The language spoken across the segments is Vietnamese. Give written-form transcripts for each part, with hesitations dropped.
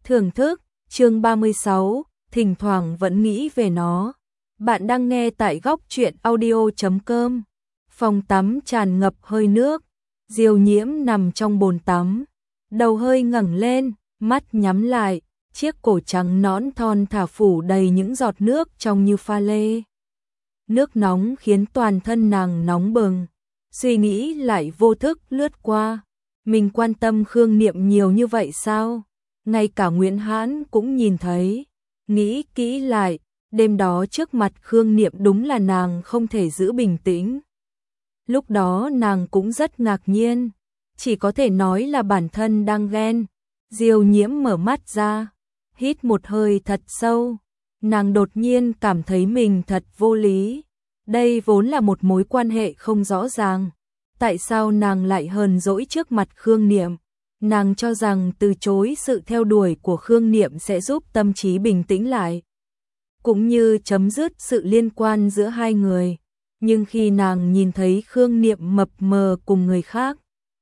Thưởng thức, chương 36, thỉnh thoảng vẫn nghĩ về nó. Bạn đang nghe tại góc truyện audio.com. Phòng tắm tràn ngập hơi nước, Diêu Nhiễm nằm trong bồn tắm, đầu hơi ngẩng lên, mắt nhắm lại, chiếc cổ trắng nõn thon thả phủ đầy những giọt nước trong như pha lê. Nước nóng khiến toàn thân nàng nóng bừng, suy nghĩ lại vô thức lướt qua. Mình quan tâm Khương Niệm nhiều như vậy sao? Ngay cả Nguyễn Hãn cũng nhìn thấy. Nghĩ kỹ lại, đêm đó trước mặt Khương Niệm đúng là nàng không thể giữ bình tĩnh. Lúc đó nàng cũng rất ngạc nhiên, chỉ có thể nói là bản thân đang ghen. Diêu Nhiễm mở mắt ra, hít một hơi thật sâu. Nàng đột nhiên cảm thấy mình thật vô lý. Đây vốn là một mối quan hệ không rõ ràng. Tại sao nàng lại hờn dỗi trước mặt Khương Niệm? Nàng cho rằng từ chối sự theo đuổi của Khương Niệm sẽ giúp tâm trí bình tĩnh lại, cũng như chấm dứt sự liên quan giữa hai người. Nhưng khi nàng nhìn thấy Khương Niệm mập mờ cùng người khác,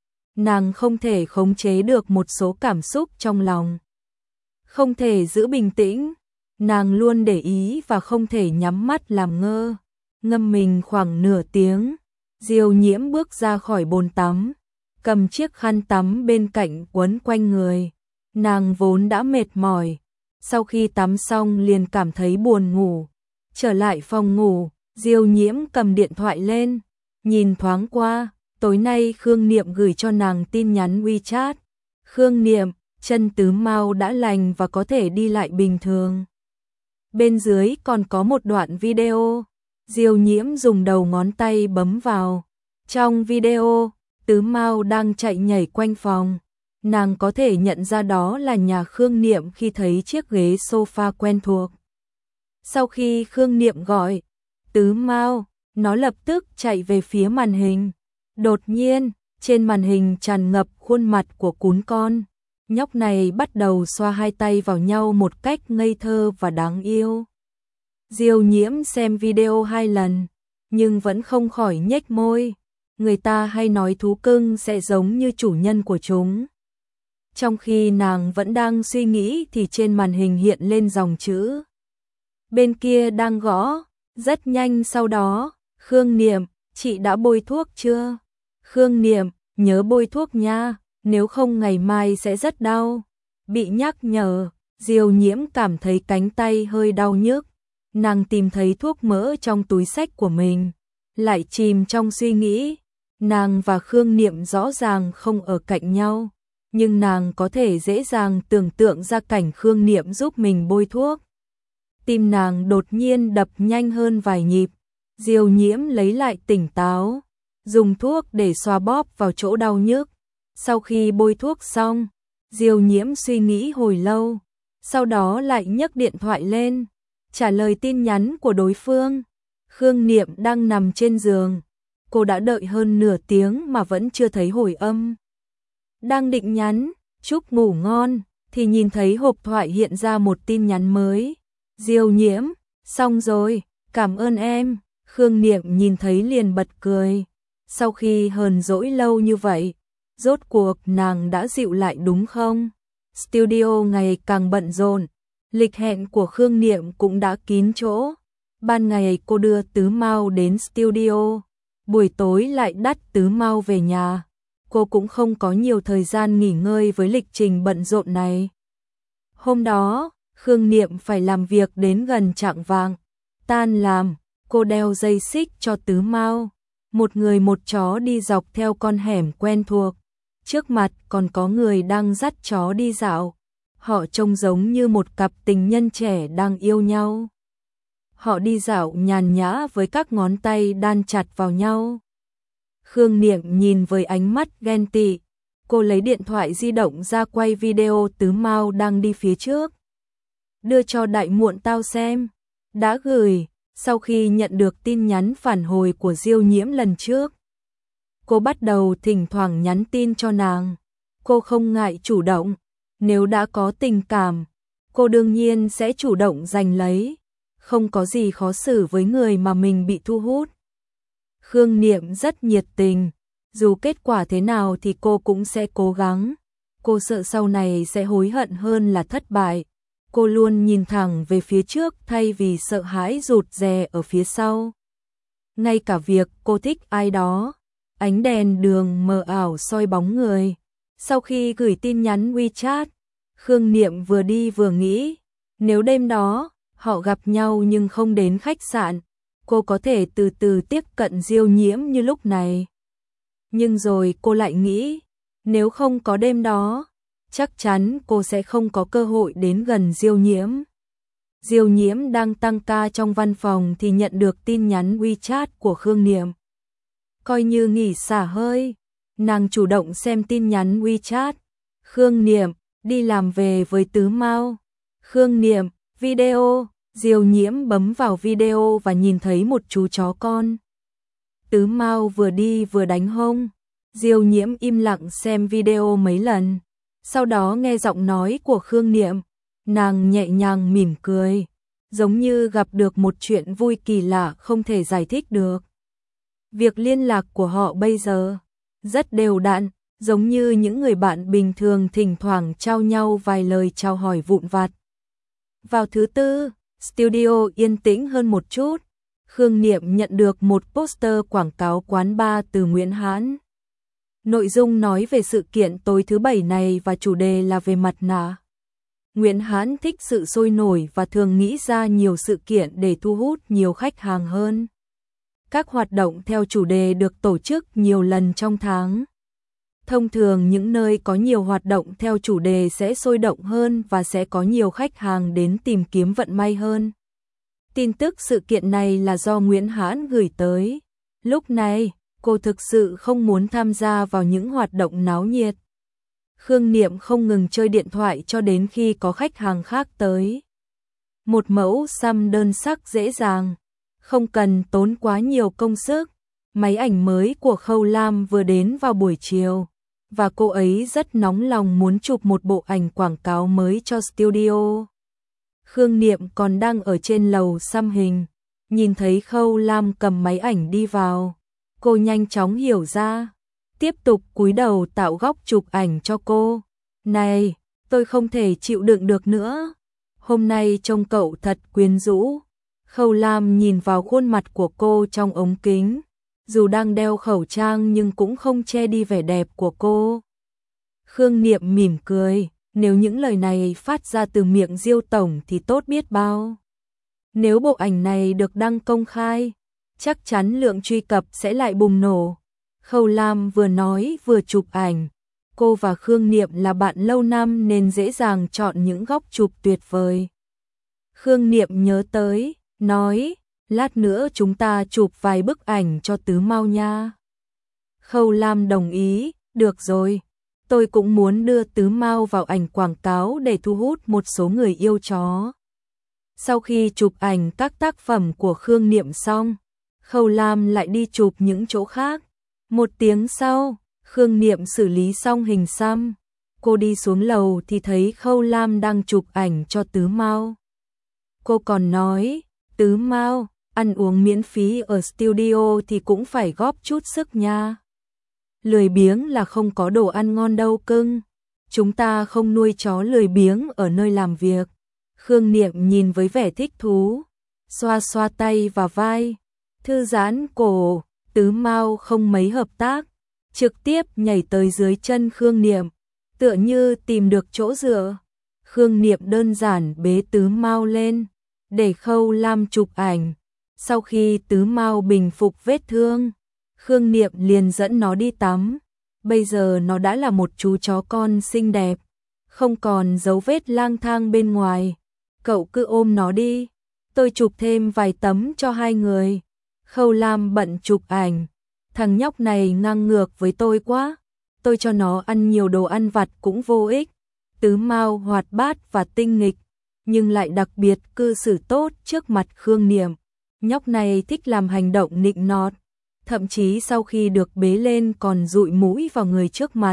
nàng không thể khống chế được một số cảm xúc trong lòng. Không thể giữ bình tĩnh, nàng luôn để ý và không thể nhắm mắt làm ngơ. Ngâm mình khoảng nửa tiếng, Diêu Nhiễm bước ra khỏi bồn tắm, cầm chiếc khăn tắm bên cạnh quấn quanh người. Nàng vốn đã mệt mỏi, sau khi tắm xong liền cảm thấy buồn ngủ. Trở lại phòng ngủ, Diêu Nhiễm cầm điện thoại lên, nhìn thoáng qua, tối nay Khương Niệm gửi cho nàng tin nhắn WeChat. Khương Niệm, chân tứ mau đã lành và có thể đi lại bình thường. Bên dưới còn có một đoạn video. Diêu Nhiễm dùng đầu ngón tay bấm vào. Trong video, Tứ Mao đang chạy nhảy quanh phòng. Nàng có thể nhận ra đó là nhà Khương Niệm khi thấy chiếc ghế sofa quen thuộc. Sau khi Khương Niệm gọi Tứ Mao, nó lập tức chạy về phía màn hình. Đột nhiên, trên màn hình tràn ngập khuôn mặt của cún con. Nhóc này bắt đầu xoa hai tay vào nhau một cách ngây thơ và đáng yêu. Diêu Nhiễm xem video 2 lần, nhưng vẫn không khỏi nhếch môi. Người ta hay nói thú cưng sẽ giống như chủ nhân của chúng. Trong khi nàng vẫn đang suy nghĩ thì trên màn hình hiện lên dòng chữ. Bên kia đang gõ, rất nhanh sau đó, Khương Niệm, chị đã bôi thuốc chưa? Khương Niệm, nhớ bôi thuốc nha, nếu không ngày mai sẽ rất đau. Bị nhắc nhở, Diêu Nhiễm cảm thấy cánh tay hơi đau nhức. Nàng tìm thấy thuốc mỡ trong túi xách của mình, lại chìm trong suy nghĩ. Nàng và Khương Niệm rõ ràng không ở cạnh nhau, nhưng nàng có thể dễ dàng tưởng tượng ra cảnh Khương Niệm giúp mình bôi thuốc. Tim nàng đột nhiên đập nhanh hơn vài nhịp. Diêu Nhiễm lấy lại tỉnh táo, dùng thuốc để xoa bóp vào chỗ đau nhức. Sau khi bôi thuốc xong, Diêu Nhiễm suy nghĩ hồi lâu, sau đó lại nhấc điện thoại lên, trả lời tin nhắn của đối phương. Khương Niệm đang nằm trên giường, cô đã đợi hơn nửa tiếng mà vẫn chưa thấy hồi âm. Đang định nhắn chúc ngủ ngon thì nhìn thấy hộp thoại hiện ra một tin nhắn mới. Diêu Nhiễm, xong rồi, cảm ơn em. Khương Niệm nhìn thấy liền bật cười. Sau khi hờn dỗi lâu như vậy, rốt cuộc nàng đã dịu lại đúng không? Studio ngày càng bận rộn, lịch hẹn của Khương Niệm cũng đã kín chỗ. Ban ngày cô đưa Tứ Mao đến studio, buổi tối lại dắt Tứ Mao về nhà. Cô cũng không có nhiều thời gian nghỉ ngơi với lịch trình bận rộn này. Hôm đó, Khương Niệm phải làm việc đến gần chạng vạng. Tan làm, cô đeo dây xích cho Tứ Mao. Một người một chó đi dọc theo con hẻm quen thuộc. Trước mặt còn có người đang dắt chó đi dạo. Họ trông giống như một cặp tình nhân trẻ đang yêu nhau. Họ đi dạo nhàn nhã với các ngón tay đan chặt vào nhau. Khương Niệm nhìn với ánh mắt ghen tị. Cô lấy điện thoại di động ra quay video Tứ Mao đang đi phía trước. Đưa cho Đại Muộn tao xem. Đã gửi, sau khi nhận được tin nhắn phản hồi của Diêu Nhiễm lần trước. Cô bắt đầu thỉnh thoảng nhắn tin cho nàng. Cô không ngại chủ động. Nếu đã có tình cảm, cô đương nhiên sẽ chủ động giành lấy. Không có gì khó xử với người mà mình bị thu hút. Khương Niệm rất nhiệt tình, dù kết quả thế nào thì cô cũng sẽ cố gắng. Cô sợ sau này sẽ hối hận hơn là thất bại. Cô luôn nhìn thẳng về phía trước thay vì sợ hãi rụt rè ở phía sau. Ngay cả việc cô thích ai đó, ánh đèn đường mờ ảo soi bóng người. Sau khi gửi tin nhắn WeChat, Khương Niệm vừa đi vừa nghĩ, nếu đêm đó họ gặp nhau nhưng không đến khách sạn, cô có thể từ từ tiếp cận Diêu Nhiễm như lúc này. Nhưng rồi cô lại nghĩ, nếu không có đêm đó, chắc chắn cô sẽ không có cơ hội đến gần Diêu Nhiễm. Diêu Nhiễm đang tăng ca trong văn phòng thì nhận được tin nhắn WeChat của Khương Niệm. Coi như nghỉ xả hơi, nàng chủ động xem tin nhắn WeChat. Khương Niệm, đi làm về với Tứ Mao. Khương Niệm, video. Diêu Nhiễm bấm vào video và nhìn thấy một chú chó con. Tứ Mao vừa đi vừa đánh hông. Diêu Nhiễm im lặng xem video mấy lần. Sau đó nghe giọng nói của Khương Niệm, nàng nhẹ nhàng mỉm cười, giống như gặp được một chuyện vui kỳ lạ không thể giải thích được. Việc liên lạc của họ bây giờ rất đều đặn, giống như những người bạn bình thường thỉnh thoảng trao nhau vài lời chào hỏi vụn vặt. Vào thứ Tư, studio yên tĩnh hơn một chút. Khương Niệm nhận được một poster quảng cáo quán bar từ Nguyễn Hãn. Nội dung nói về sự kiện tối thứ Bảy này và chủ đề là về mặt nạ. Nguyễn Hãn thích sự sôi nổi và thường nghĩ ra nhiều sự kiện để thu hút nhiều khách hàng hơn. Các hoạt động theo chủ đề được tổ chức nhiều lần trong tháng. Thông thường những nơi có nhiều hoạt động theo chủ đề sẽ sôi động hơn và sẽ có nhiều khách hàng đến tìm kiếm vận may hơn. Tin tức sự kiện này là do Nguyễn Hãn gửi tới. Lúc này, cô thực sự không muốn tham gia vào những hoạt động náo nhiệt. Khương Niệm không ngừng chơi điện thoại cho đến khi có khách hàng khác tới. Một mẫu xăm đơn sắc dễ dàng, không cần tốn quá nhiều công sức. Máy ảnh mới của Khâu Lam vừa đến vào buổi chiều, và cô ấy rất nóng lòng muốn chụp một bộ ảnh quảng cáo mới cho studio. Khương Niệm còn đang ở trên lầu xăm hình, nhìn thấy Khâu Lam cầm máy ảnh đi vào. Cô nhanh chóng hiểu ra, tiếp tục cúi đầu tạo góc chụp ảnh cho cô. Này, tôi không thể chịu đựng được nữa. Hôm nay trông cậu thật quyến rũ. Khâu Lam nhìn vào khuôn mặt của cô trong ống kính. Dù đang đeo khẩu trang nhưng cũng không che đi vẻ đẹp của cô. Khương Niệm mỉm cười, nếu những lời này phát ra từ miệng Diêu tổng thì tốt biết bao. Nếu bộ ảnh này được đăng công khai, chắc chắn lượng truy cập sẽ lại bùng nổ. Khâu Lam vừa nói vừa chụp ảnh. Cô và Khương Niệm là bạn lâu năm nên dễ dàng chọn những góc chụp tuyệt vời. Khương Niệm nhớ tới, nói, lát nữa chúng ta chụp vài bức ảnh cho Tứ Mao nha. Khâu Lam đồng ý, được rồi. Tôi cũng muốn đưa Tứ Mao vào ảnh quảng cáo để thu hút một số người yêu chó. Sau khi chụp ảnh các tác phẩm của Khương Niệm xong, Khâu Lam lại đi chụp những chỗ khác. Một tiếng sau, Khương Niệm xử lý xong hình xăm. Cô đi xuống lầu thì thấy Khâu Lam đang chụp ảnh cho Tứ Mao. Cô còn nói, Tứ Mao, ăn uống miễn phí ở studio thì cũng phải góp chút sức nha. Lười biếng là không có đồ ăn ngon đâu cưng. Chúng ta không nuôi chó lười biếng ở nơi làm việc. Khương Niệm nhìn với vẻ thích thú, xoa xoa tay và vai, thư giãn cổ. Tứ Mao không mấy hợp tác, trực tiếp nhảy tới dưới chân Khương Niệm, tựa như tìm được chỗ dựa. Khương Niệm đơn giản bế Tứ Mao lên, để Khâu Lam chụp ảnh. Sau khi Tứ Mao bình phục vết thương, Khương Niệm liền dẫn nó đi tắm. Bây giờ nó đã là một chú chó con xinh đẹp, không còn dấu vết lang thang bên ngoài. Cậu cứ ôm nó đi, tôi chụp thêm vài tấm cho hai người. Khâu Lam bận chụp ảnh. Thằng nhóc này ngang ngược với tôi quá. Tôi cho nó ăn nhiều đồ ăn vặt cũng vô ích. Tứ Mao hoạt bát và tinh nghịch, nhưng lại đặc biệt cư xử tốt trước mặt Khương Niệm. Nhóc này thích làm hành động nịnh nọt, thậm chí sau khi được bế lên còn dụi mũi vào người trước mặt.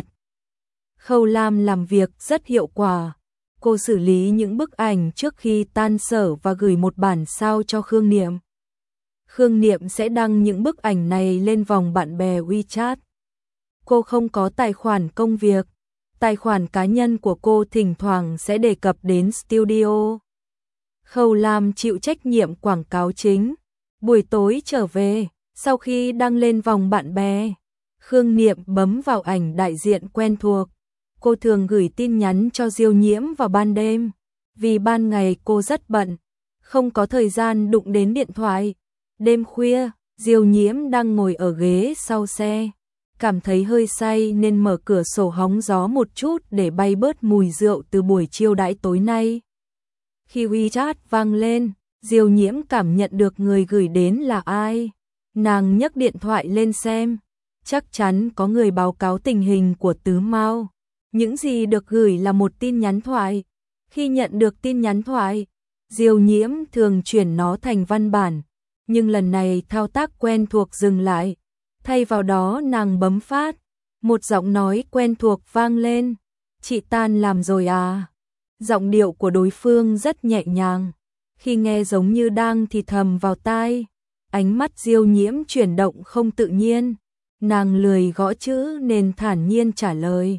Khâu Lam làm việc rất hiệu quả. Cô xử lý những bức ảnh trước khi tan sở và gửi một bản sao cho Khương Niệm. Khương Niệm sẽ đăng những bức ảnh này lên vòng bạn bè WeChat. Cô không có tài khoản công việc, Tài khoản cá nhân của cô thỉnh thoảng sẽ đề cập đến studio. Khâu Lam chịu trách nhiệm quảng cáo chính. Buổi tối trở về, sau khi đăng lên vòng bạn bè, Khương Niệm bấm vào ảnh đại diện quen thuộc. Cô thường gửi tin nhắn cho Diêu Nhiễm vào ban đêm, vì ban ngày cô rất bận, không có thời gian đụng đến điện thoại. Đêm khuya, Diêu Nhiễm đang ngồi ở ghế sau xe, cảm thấy hơi say nên mở cửa sổ hóng gió một chút để bay bớt mùi rượu từ buổi chiêu đãi tối nay. Khi WeChat vang lên, Diêu Nhiễm cảm nhận được người gửi đến là ai. Nàng nhấc điện thoại lên xem, chắc chắn có người báo cáo tình hình của Tứ Mao. Những gì được gửi là một tin nhắn thoại. Khi nhận được tin nhắn thoại, Diêu Nhiễm thường chuyển nó thành văn bản, nhưng lần này thao tác quen thuộc dừng lại. Thay vào đó nàng bấm phát, một giọng nói quen thuộc vang lên. Chị tan làm rồi à? Giọng điệu của đối phương rất nhẹ nhàng, khi nghe giống như đang thì thầm vào tai. Ánh mắt Diêu Nhiễm chuyển động không tự nhiên, nàng lười gõ chữ nên thản nhiên trả lời.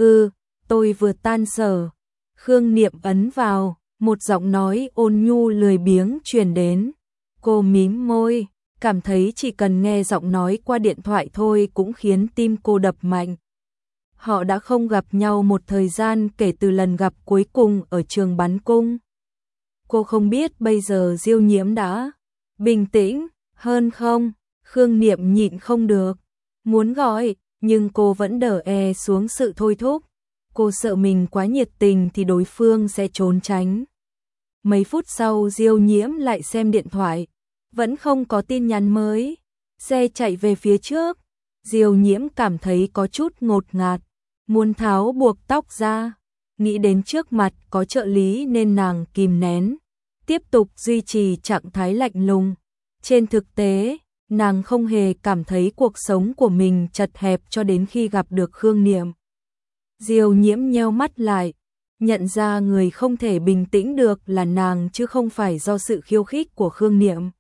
Tôi vừa tan sở. Khương Niệm ấn vào, một giọng nói ôn nhu lười biếng truyền đến. Cô mím môi, cảm thấy chỉ cần nghe giọng nói qua điện thoại thôi cũng khiến tim cô đập mạnh. Họ đã không gặp nhau một thời gian kể từ lần gặp cuối cùng ở trường bắn cung. Cô không biết bây giờ Diêu Nhiễm đã bình tĩnh hơn không? Khương Niệm nhịn không được, muốn gọi, nhưng cô vẫn đỡ xuống sự thôi thúc. Cô sợ mình quá nhiệt tình thì đối phương sẽ trốn tránh. Mấy phút sau Diêu Nhiễm lại xem điện thoại, vẫn không có tin nhắn mới. Xe chạy về phía trước, Diêu Nhiễm cảm thấy có chút ngột ngạt, muốn tháo buộc tóc ra. Nghĩ đến trước mặt có trợ lý nên nàng kìm nén, tiếp tục duy trì trạng thái lạnh lùng. Trên thực tế, nàng không hề cảm thấy cuộc sống của mình chật hẹp cho đến khi gặp được Khương Niệm. Diêu Nhiễm nheo mắt lại, nhận ra người không thể bình tĩnh được là nàng chứ không phải do sự khiêu khích của Khương Niệm.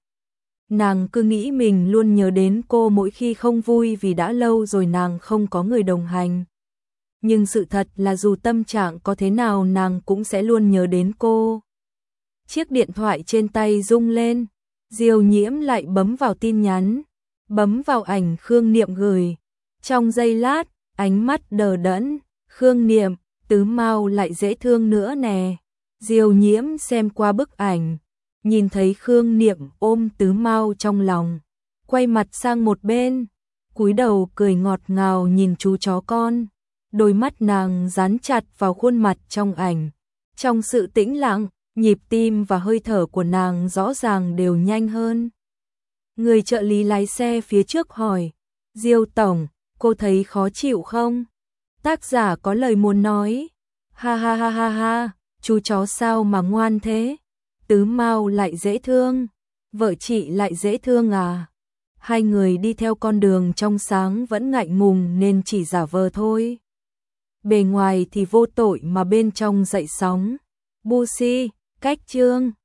Nàng cứ nghĩ mình luôn nhớ đến cô mỗi khi không vui vì đã lâu rồi nàng không có người đồng hành. Nhưng sự thật là dù tâm trạng có thế nào nàng cũng sẽ luôn nhớ đến cô. Chiếc điện thoại trên tay rung lên, Diêu Nhiễm lại bấm vào tin nhắn, bấm vào ảnh Khương Niệm gửi. Trong giây lát, ánh mắt đờ đẫn, Khương Niệm, Tứ Mao lại dễ thương nữa nè. Diêu Nhiễm xem qua bức ảnh, nhìn thấy Khương Niệm ôm Tứ Mao trong lòng, quay mặt sang một bên, cúi đầu cười ngọt ngào nhìn chú chó con. Đôi mắt nàng dán chặt vào khuôn mặt trong ảnh. Trong sự tĩnh lặng, nhịp tim và hơi thở của nàng rõ ràng đều nhanh hơn. Người trợ lý lái xe phía trước hỏi, Diêu tổng, cô thấy khó chịu không? Tác giả có lời muốn nói. Ha ha ha ha ha, chú chó sao mà ngoan thế? Tứ Mao lại dễ thương, vợ chị lại dễ thương à? Hai người đi theo con đường trong sáng vẫn ngại ngùng nên chỉ giả vờ thôi. Bề ngoài thì vô tội mà bên trong dậy sóng. Bu si, cách chương